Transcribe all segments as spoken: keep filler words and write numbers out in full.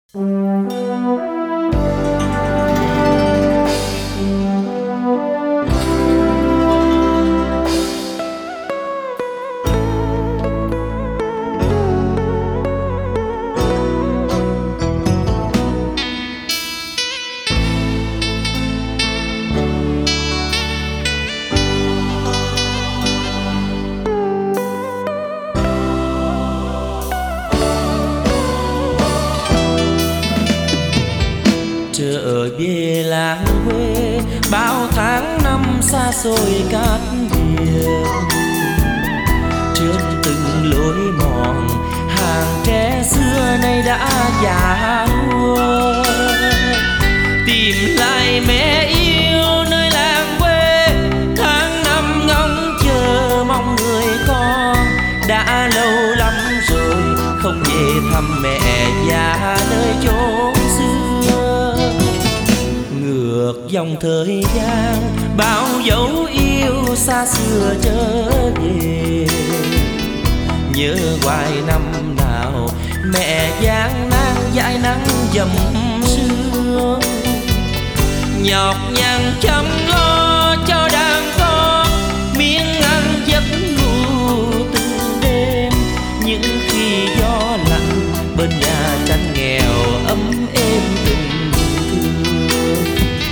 Trở về làng quê bao tháng năm xa xôi cát biển, trên từng lối mòn hàng tre xưa nay đã già nua. Tìm lại mẹ yêu nơi làng quê, tháng năm ngóng chờ mong người con. Đã lâu lắm rồi không về thăm mẹ già nơi chốn xưa. Ngược dòng thời gian bao dấu yêu xa xưa trở về, nhớ hoài năm nào mẹ gian nan dãi nắng dầm sương. Nhọc nhằn chăm lo cho đàn con, miếng ăn giấc ngủ từng đêm. Những khi gió lạnh bên nhà tranh nghèo ấm êm tình thương.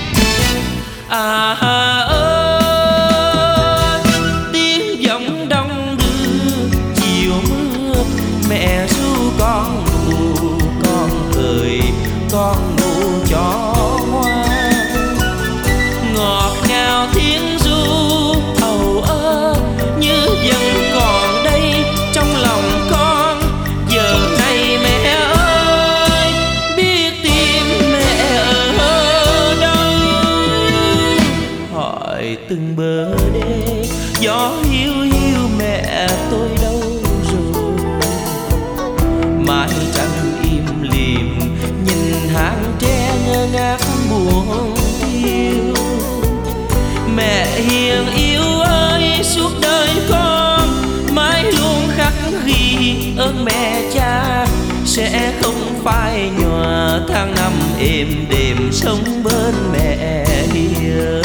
À ơi, tiếng giọng đông đưa chiều mưa, mẹ ru con ngủ, con ơi con ngủ cho ngoan. Ngọt ngào tiếng ru âu ơ như vẫn còn đây trong lòng con. Giờ này mẹ ơi biết tìm mẹ ở đâu. Hỏi từng bờ đê gió hiu hiu mẹ tôi đâu rồi. Mái trăng im lìm nhìn hàng tre ngơ ngác buồn thiêu. Mẹ hiền yêu ơi suốt đời con mãi luôn khắc ghi ơn mẹ cha. Sẽ không phai nhòa tháng năm êm đềm sống bên mẹ hiền.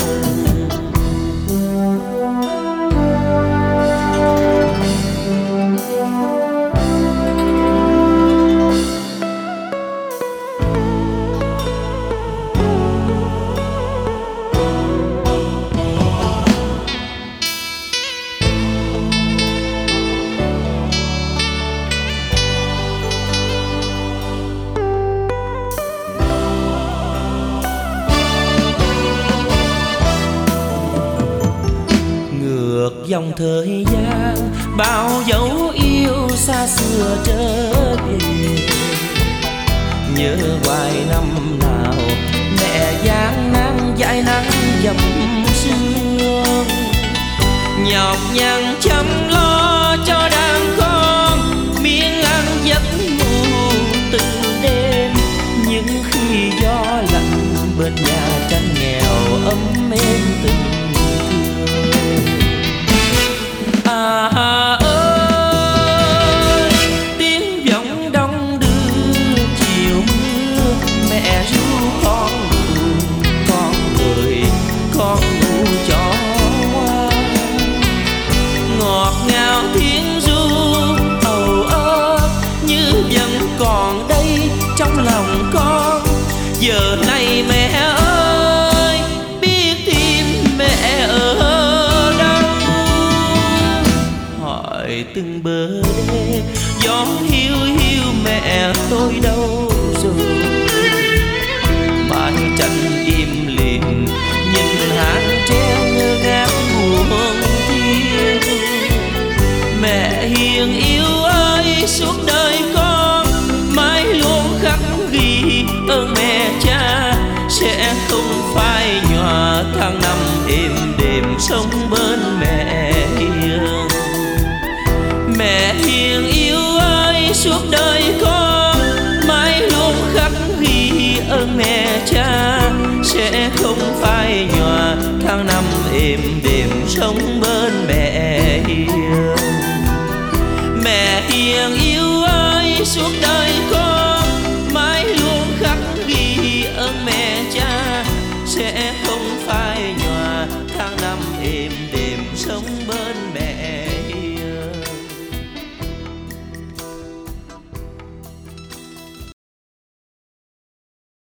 Dòng thời gian bao dấu yêu xa xưa trở về, nhớ hoài năm nào mẹ gian nan dãi nắng dầm sương. Nhọc nhằn chăm lo cho đàn con, miếng ăn giấc ngủ từng đêm. Những khi gió lạnh bên nhà tranh nghèo ấm êm tình. À ơi, tiếng vọng đông đưa chiều mưa, mẹ ru con ngủ, con ơi con ngủ cho ngoan. Ngọt ngào tiếng ru âu ơ như vẫn còn đây trong lòng con. Giờ này mẹ ơi biết tìm mẹ ở từng bờ đê gió hiu hiu mẹ tôi đâu rồi. Mái tranh im lìm nhìn hàng tre ngơ ngác buồn thiêu. Mẹ hiền yêu ơi suốt đời con mãi luôn khắc ghi ơn mẹ cha. Sẽ không phai nhòa tháng năm êm đềm sống bên mẹ hiền. Mẹ hiền yêu ơi suốt đời con mãi luôn khắc ghi ơn mẹ cha. Sẽ không phai nhòa tháng năm êm đềm sống bên mẹ hiền. Mẹ hiền yêu ơi suốt đời con mãi luôn sống bên